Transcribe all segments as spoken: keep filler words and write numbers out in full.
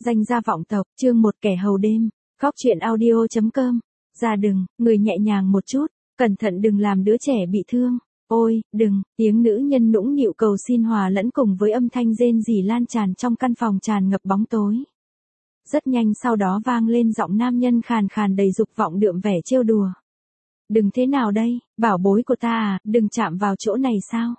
Danh gia vọng tộc, chương một kẻ hầu đêm, góc truyện audio chấm com. Ra đừng, người nhẹ nhàng một chút, cẩn thận đừng làm đứa trẻ bị thương. Ôi, đừng, tiếng nữ nhân nũng nịu cầu xin hòa lẫn cùng với âm thanh rên rỉ lan tràn trong căn phòng tràn ngập bóng tối. Rất nhanh sau đó vang lên giọng nam nhân khàn khàn đầy dục vọng đượm vẻ trêu đùa. Đừng thế nào đây, bảo bối của ta à, đừng chạm vào chỗ này sao?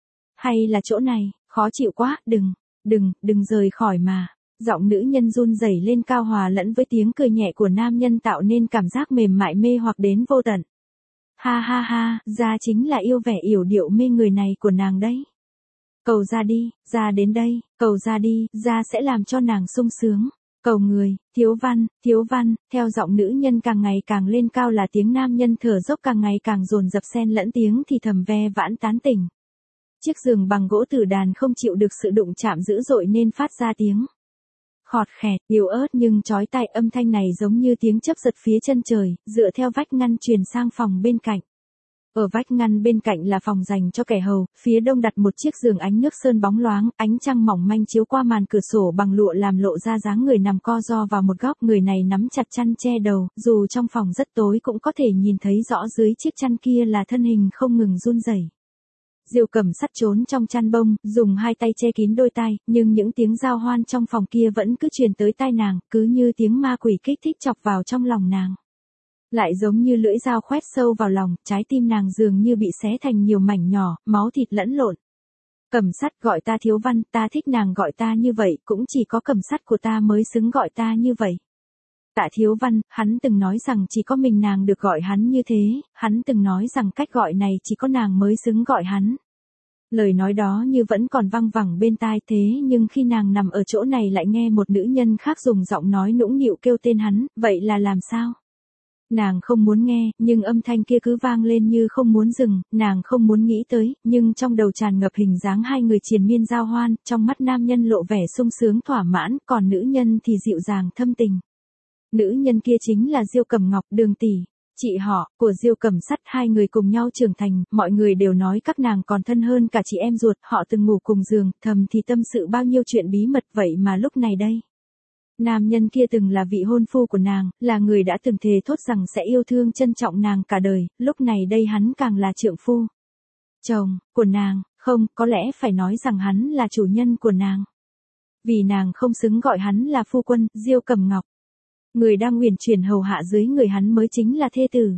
Hay là chỗ này, khó chịu quá, đừng, đừng, đừng rời khỏi mà. Giọng nữ nhân run rẩy lên cao hòa lẫn với tiếng cười nhẹ của nam nhân tạo nên cảm giác mềm mại mê hoặc đến vô tận. Ha ha ha, ra chính là yêu vẻ yểu điệu mê người này của nàng đấy. Cầu ra đi, ra đến đây, cầu ra đi, ra sẽ làm cho nàng sung sướng. Cầu người, thiếu văn, thiếu văn, theo giọng nữ nhân càng ngày càng lên cao là tiếng nam nhân thở dốc càng ngày càng dồn dập xen lẫn tiếng thì thầm ve vãn tán tỉnh. Chiếc giường bằng gỗ tử đàn không chịu được sự đụng chạm dữ dội nên phát ra tiếng khọt khẹt, yếu ớt nhưng chói tai, âm thanh này giống như tiếng chớp giật phía chân trời, dựa theo vách ngăn truyền sang phòng bên cạnh. Ở vách ngăn bên cạnh là phòng dành cho kẻ hầu, phía đông đặt một chiếc giường ánh nước sơn bóng loáng, ánh trăng mỏng manh chiếu qua màn cửa sổ bằng lụa làm lộ ra dáng người nằm co ro vào một góc, người này nắm chặt chăn che đầu, dù trong phòng rất tối cũng có thể nhìn thấy rõ dưới chiếc chăn kia là thân hình không ngừng run rẩy. Diêu Cẩm Sắt trốn trong chăn bông, dùng hai tay che kín đôi tai, nhưng những tiếng giao hoan trong phòng kia vẫn cứ truyền tới tai nàng, cứ như tiếng ma quỷ kích thích chọc vào trong lòng nàng. Lại giống như lưỡi dao khoét sâu vào lòng, trái tim nàng dường như bị xé thành nhiều mảnh nhỏ, máu thịt lẫn lộn. Cẩm Sắt gọi ta thiếu văn, ta thích nàng gọi ta như vậy, cũng chỉ có Cẩm Sắt của ta mới xứng gọi ta như vậy. Tạ Thiếu Văn, hắn từng nói rằng chỉ có mình nàng được gọi hắn như thế, hắn từng nói rằng cách gọi này chỉ có nàng mới xứng gọi hắn. Lời nói đó như vẫn còn văng vẳng bên tai thế nhưng khi nàng nằm ở chỗ này lại nghe một nữ nhân khác dùng giọng nói nũng nịu kêu tên hắn, vậy là làm sao? Nàng không muốn nghe, nhưng âm thanh kia cứ vang lên như không muốn dừng, nàng không muốn nghĩ tới, nhưng trong đầu tràn ngập hình dáng hai người triền miên giao hoan, trong mắt nam nhân lộ vẻ sung sướng thỏa mãn, còn nữ nhân thì dịu dàng thâm tình. Nữ nhân kia chính là Diêu Cẩm Ngọc, Đường tỷ, chị họ của Diêu Cẩm Sắt, hai người cùng nhau trưởng thành, mọi người đều nói các nàng còn thân hơn cả chị em ruột, họ từng ngủ cùng giường, thầm thì tâm sự bao nhiêu chuyện bí mật, vậy mà lúc này đây. Nam nhân kia từng là vị hôn phu của nàng, là người đã từng thề thốt rằng sẽ yêu thương trân trọng nàng cả đời, lúc này đây hắn càng là trượng phu. Chồng, của nàng, không, có lẽ phải nói rằng hắn là chủ nhân của nàng. Vì nàng không xứng gọi hắn là phu quân, Diêu Cẩm Ngọc. Người đang uyển chuyển hầu hạ dưới người hắn mới chính là thê tử.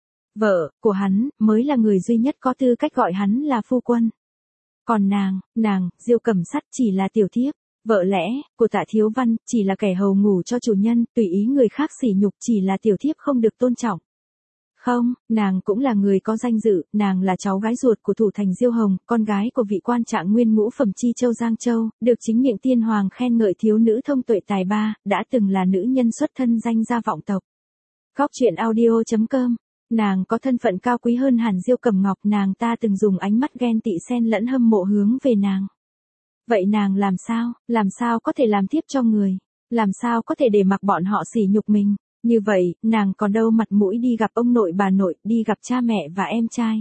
Vợ của hắn mới là người duy nhất có tư cách gọi hắn là phu quân. Còn nàng, nàng, Diêu Cẩm Sắt chỉ là tiểu thiếp, vợ lẽ của Tạ Thiếu Văn, chỉ là kẻ hầu ngủ cho chủ nhân, tùy ý người khác sỉ nhục, chỉ là tiểu thiếp không được tôn trọng. Không, nàng cũng là người có danh dự, nàng là cháu gái ruột của thủ thành Diêu Hồng, con gái của vị quan trạng nguyên ngũ phẩm Chi Châu Giang Châu, được chính miệng tiên hoàng khen ngợi thiếu nữ thông tuệ tài ba, đã từng là nữ nhân xuất thân danh gia vọng tộc. Góc truyện audio chấm com. Nàng có thân phận cao quý hơn hẳn Diêu Cẩm Ngọc, nàng ta từng dùng ánh mắt ghen tị xen lẫn hâm mộ hướng về nàng. Vậy nàng làm sao, làm sao có thể làm tiếp cho người, làm sao có thể để mặc bọn họ sỉ nhục mình? Như vậy, nàng còn đâu mặt mũi đi gặp ông nội bà nội, đi gặp cha mẹ và em trai.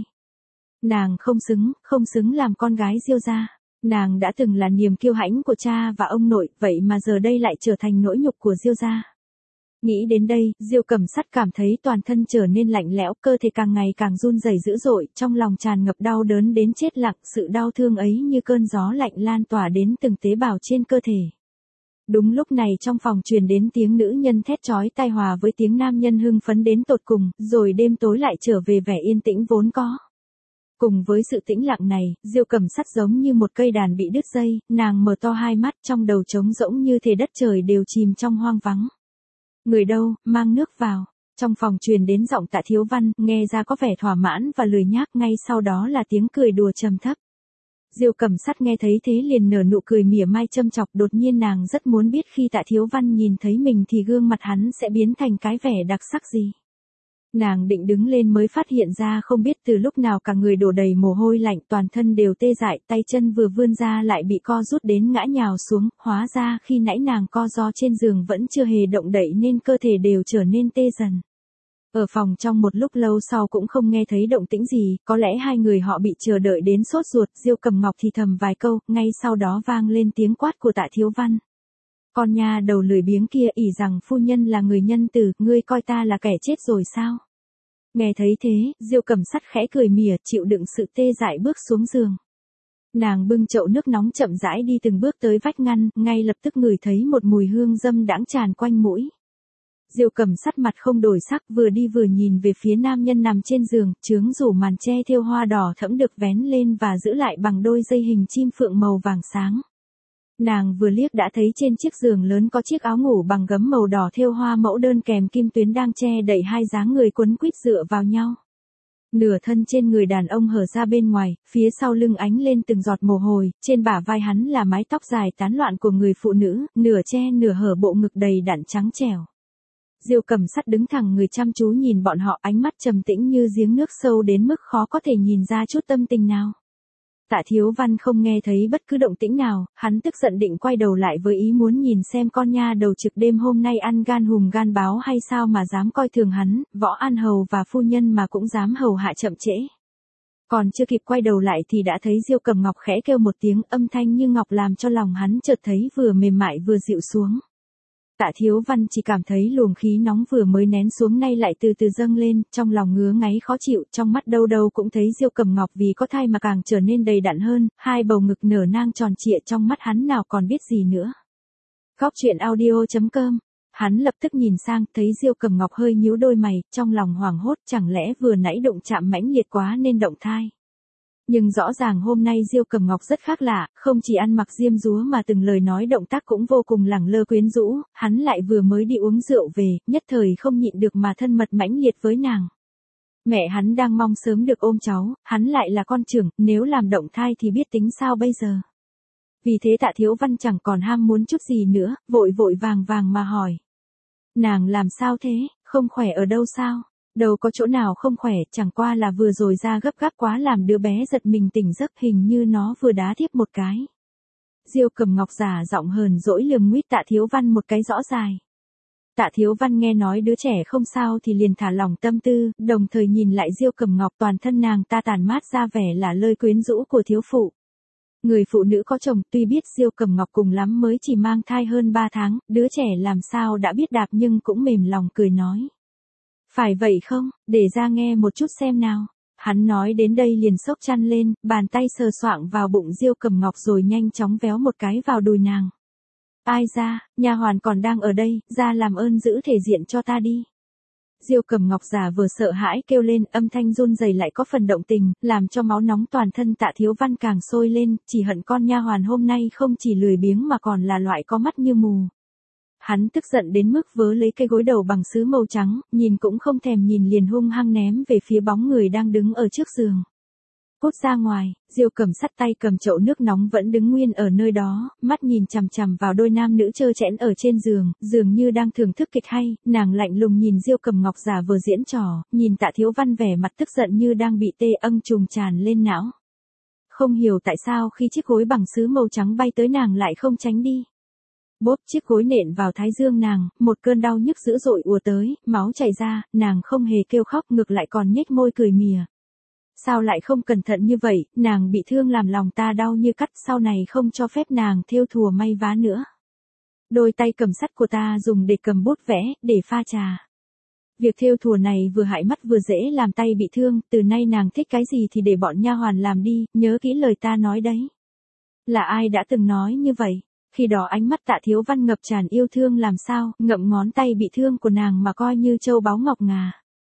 Nàng không xứng, không xứng làm con gái Diêu gia. Nàng đã từng là niềm kiêu hãnh của cha và ông nội, vậy mà giờ đây lại trở thành nỗi nhục của Diêu gia. Nghĩ đến đây, Diêu Cẩm Sắt cảm thấy toàn thân trở nên lạnh lẽo, cơ thể càng ngày càng run rẩy dữ dội, trong lòng tràn ngập đau đớn đến chết lặng, sự đau thương ấy như cơn gió lạnh lan tỏa đến từng tế bào trên cơ thể. Đúng lúc này trong phòng truyền đến tiếng nữ nhân thét chói tai hòa với tiếng nam nhân hưng phấn đến tột cùng, rồi đêm tối lại trở về vẻ yên tĩnh vốn có. Cùng với sự tĩnh lặng này, Diêu Cẩm Sắt giống như một cây đàn bị đứt dây, nàng mở to hai mắt, trong đầu trống rỗng như thể đất trời đều chìm trong hoang vắng. Người đâu, mang nước vào. Trong phòng truyền đến giọng Tạ Thiếu Văn, nghe ra có vẻ thỏa mãn và lười nhác, ngay sau đó là tiếng cười đùa trầm thấp. Diêu Cẩm Sắt nghe thấy thế liền nở nụ cười mỉa mai châm chọc, đột nhiên nàng rất muốn biết khi Tạ Thiếu Văn nhìn thấy mình thì gương mặt hắn sẽ biến thành cái vẻ đặc sắc gì. Nàng định đứng lên mới phát hiện ra không biết từ lúc nào cả người đổ đầy mồ hôi lạnh, toàn thân đều tê dại, tay chân vừa vươn ra lại bị co rút đến ngã nhào xuống, hóa ra khi nãy nàng co ro trên giường vẫn chưa hề động đậy nên cơ thể đều trở nên tê dần. Ở phòng trong một lúc lâu sau cũng không nghe thấy động tĩnh gì, có lẽ hai người họ bị chờ đợi đến sốt ruột, Diêu Cẩm Ngọc thì thầm vài câu, ngay sau đó vang lên tiếng quát của Tạ Thiếu Văn. Con nha đầu lười biếng kia ỷ rằng phu nhân là người nhân từ, ngươi coi ta là kẻ chết rồi sao? Nghe thấy thế, Diêu Cẩm Sắt khẽ cười mỉa, chịu đựng sự tê dại bước xuống giường. Nàng bưng chậu nước nóng chậm rãi đi từng bước tới vách ngăn, ngay lập tức ngửi thấy một mùi hương dâm đãng tràn quanh mũi. Diêu Cẩm Sắt mặt không đổi sắc, vừa đi vừa nhìn về phía nam nhân nằm trên giường, chướng rủ màn che thêu hoa đỏ thẫm được vén lên và giữ lại bằng đôi dây hình chim phượng màu vàng sáng. Nàng vừa liếc đã thấy trên chiếc giường lớn có chiếc áo ngủ bằng gấm màu đỏ thêu hoa mẫu đơn kèm kim tuyến đang che đậy hai dáng người quấn quýt dựa vào nhau. Nửa thân trên người đàn ông hở ra bên ngoài, phía sau lưng ánh lên từng giọt mồ hôi, trên bả vai hắn là mái tóc dài tán loạn của người phụ nữ, nửa che nửa hở bộ ngực đầy đặn trắng trẻo. Diêu Cẩm Sắt đứng thẳng người chăm chú nhìn bọn họ, ánh mắt trầm tĩnh như giếng nước sâu đến mức khó có thể nhìn ra chút tâm tình nào. Tạ Thiếu Văn không nghe thấy bất cứ động tĩnh nào, hắn tức giận định quay đầu lại với ý muốn nhìn xem con nha đầu trực đêm hôm nay ăn gan hùm gan báo hay sao mà dám coi thường hắn, Võ An Hầu và phu nhân mà cũng dám hầu hạ chậm trễ. Còn chưa kịp quay đầu lại thì đã thấy Diêu Cẩm Ngọc khẽ kêu một tiếng, âm thanh như ngọc làm cho lòng hắn chợt thấy vừa mềm mại vừa dịu xuống. Tạ Thiếu Văn chỉ cảm thấy luồng khí nóng vừa mới nén xuống nay lại từ từ dâng lên, trong lòng ngứa ngáy khó chịu, trong mắt đâu đâu cũng thấy Diêu Cẩm Ngọc vì có thai mà càng trở nên đầy đặn hơn, hai bầu ngực nở nang tròn trịa, trong mắt hắn nào còn biết gì nữa. Góc truyện audio chấm com. Hắn lập tức nhìn sang, thấy Diêu Cẩm Ngọc hơi nhíu đôi mày, trong lòng hoảng hốt, chẳng lẽ vừa nãy đụng chạm mãnh liệt quá nên động thai. Nhưng rõ ràng hôm nay Diêu Cẩm Ngọc rất khác lạ, không chỉ ăn mặc diêm dúa mà từng lời nói động tác cũng vô cùng lẳng lơ quyến rũ, hắn lại vừa mới đi uống rượu về, nhất thời không nhịn được mà thân mật mãnh liệt với nàng. Mẹ hắn đang mong sớm được ôm cháu, hắn lại là con trưởng, nếu làm động thai thì biết tính sao bây giờ. Vì thế Tạ Thiếu Văn chẳng còn ham muốn chút gì nữa, vội vội vàng vàng mà hỏi. Nàng làm sao thế, không khỏe ở đâu sao? Đâu có chỗ nào không khỏe, chẳng qua là vừa rồi ra gấp gáp quá làm đứa bé giật mình tỉnh giấc, hình như nó vừa đá tiếp một cái. Diêu Cẩm Ngọc giả giọng hờn dỗi lườm nguýt Tạ Thiếu Văn một cái rõ dài. Tạ Thiếu Văn nghe nói đứa trẻ không sao thì liền thả lỏng tâm tư, đồng thời nhìn lại Diêu Cẩm Ngọc, toàn thân nàng ta tản mát ra vẻ là lơi quyến rũ của thiếu phụ. Người phụ nữ có chồng, tuy biết Diêu Cẩm Ngọc cùng lắm mới chỉ mang thai hơn ba tháng, đứa trẻ làm sao đã biết đạp, nhưng cũng mềm lòng cười nói. Phải vậy không, để ra nghe một chút xem nào. Hắn nói đến đây liền xốc chăn lên, bàn tay sờ soạng vào bụng Diêu Cẩm Ngọc rồi nhanh chóng véo một cái vào đùi nàng. Ai ra, nha hoàn còn đang ở đây, ra làm ơn giữ thể diện cho ta đi. Diêu Cẩm Ngọc giả vừa sợ hãi kêu lên, âm thanh run rẩy lại có phần động tình, làm cho máu nóng toàn thân Tạ Thiếu Văn càng sôi lên, chỉ hận con nha hoàn hôm nay không chỉ lười biếng mà còn là loại có mắt như mù. Hắn tức giận đến mức vớ lấy cây gối đầu bằng sứ màu trắng, nhìn cũng không thèm nhìn liền hung hăng ném về phía bóng người đang đứng ở trước giường. Cút ra ngoài, Diêu Cẩm Sắt tay cầm chậu nước nóng vẫn đứng nguyên ở nơi đó, mắt nhìn chằm chằm vào đôi nam nữ trơ trẽn ở trên giường, dường như đang thưởng thức kịch hay, nàng lạnh lùng nhìn Diêu Cẩm Ngọc giả vờ diễn trò, nhìn Tạ Thiếu Văn vẻ mặt tức giận như đang bị tê âng trùng tràn lên não. Không hiểu tại sao khi chiếc gối bằng sứ màu trắng bay tới nàng lại không tránh đi. Bốp, chiếc gối nện vào thái dương nàng, một cơn đau nhức dữ dội ùa tới, máu chảy ra, nàng không hề kêu khóc, ngược lại còn nhếch môi cười mỉa. Sao lại không cẩn thận như vậy, nàng bị thương làm lòng ta đau như cắt, sau này không cho phép nàng thêu thùa may vá nữa. Đôi tay cầm sắt của ta dùng để cầm bút vẽ, để pha trà. Việc thêu thùa này vừa hại mắt vừa dễ làm tay bị thương, từ nay nàng thích cái gì thì để bọn nha hoàn làm đi, nhớ kỹ lời ta nói đấy. Là ai đã từng nói như vậy? Khi đó ánh mắt Tạ Thiếu Văn ngập tràn yêu thương làm sao, ngậm ngón tay bị thương của nàng mà coi như châu báu ngọc ngà.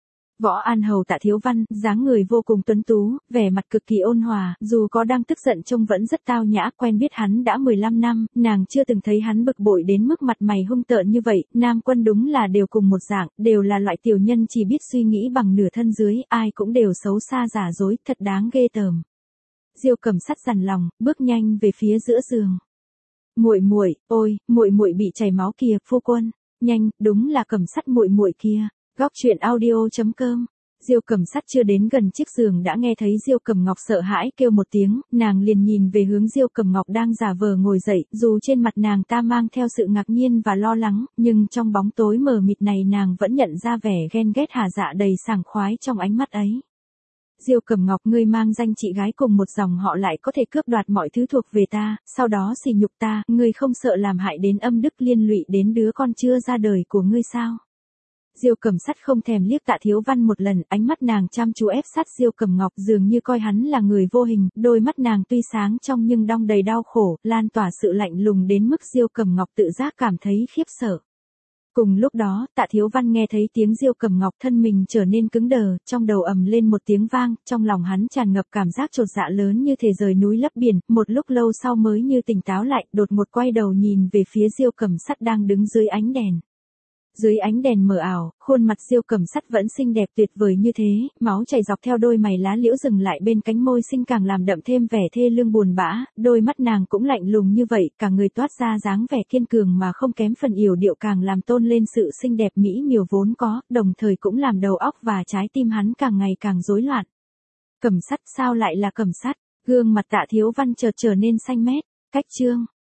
Võ An Hầu Tạ Thiếu Văn, dáng người vô cùng tuấn tú, vẻ mặt cực kỳ ôn hòa, dù có đang tức giận trông vẫn rất tao nhã, quen biết hắn đã mười lăm năm, nàng chưa từng thấy hắn bực bội đến mức mặt mày hung tợn như vậy, nam quân đúng là đều cùng một dạng, đều là loại tiểu nhân chỉ biết suy nghĩ bằng nửa thân dưới, ai cũng đều xấu xa giả dối, thật đáng ghê tởm. Diêu Cẩm Sắt dằn lòng, bước nhanh về phía giữa giường. Muội muội, ôi, muội muội bị chảy máu kìa, phu quân, nhanh, đúng là Cẩm Sắt muội muội kia. Góc truyện audio chấm com. Diêu Cẩm Sắt chưa đến gần chiếc giường đã nghe thấy Diêu Cẩm Ngọc sợ hãi kêu một tiếng, nàng liền nhìn về hướng Diêu Cẩm Ngọc đang giả vờ ngồi dậy, dù trên mặt nàng ta mang theo sự ngạc nhiên và lo lắng, nhưng trong bóng tối mờ mịt này nàng vẫn nhận ra vẻ ghen ghét hả dạ đầy sảng khoái trong ánh mắt ấy. Diêu Cẩm Ngọc, ngươi mang danh chị gái cùng một dòng họ lại có thể cướp đoạt mọi thứ thuộc về ta, sau đó sỉ nhục ta, ngươi không sợ làm hại đến âm đức liên lụy đến đứa con chưa ra đời của ngươi sao? Diêu Cẩm Sắt không thèm liếc Tạ Thiếu Văn một lần, ánh mắt nàng chăm chú ép sát Diêu Cẩm Ngọc, dường như coi hắn là người vô hình, đôi mắt nàng tuy sáng trong nhưng đong đầy đau khổ, lan tỏa sự lạnh lùng đến mức Diêu Cẩm Ngọc tự giác cảm thấy khiếp sợ. Cùng lúc đó, Tạ Thiếu Văn nghe thấy tiếng Diêu Cẩm Ngọc, thân mình trở nên cứng đờ, trong đầu ầm lên một tiếng vang, trong lòng hắn tràn ngập cảm giác chột dạ lớn như thể rời núi lấp biển, một lúc lâu sau mới như tỉnh táo lại, đột ngột quay đầu nhìn về phía Diêu Cẩm Sắt đang đứng dưới ánh đèn. Dưới ánh đèn mờ ảo, khuôn mặt Diêu Cẩm Sắt vẫn xinh đẹp tuyệt vời như thế, máu chảy dọc theo đôi mày lá liễu dừng lại bên cánh môi xinh càng làm đậm thêm vẻ thê lương buồn bã, đôi mắt nàng cũng lạnh lùng như vậy, cả người toát ra dáng vẻ kiên cường mà không kém phần yểu điệu, càng làm tôn lên sự xinh đẹp mỹ miều vốn có, đồng thời cũng làm đầu óc và trái tim hắn càng ngày càng rối loạn. Cẩm Sắt, sao lại là Cẩm Sắt? Gương mặt Tạ Thiếu Văn chợt trở nên xanh mét. Cách chương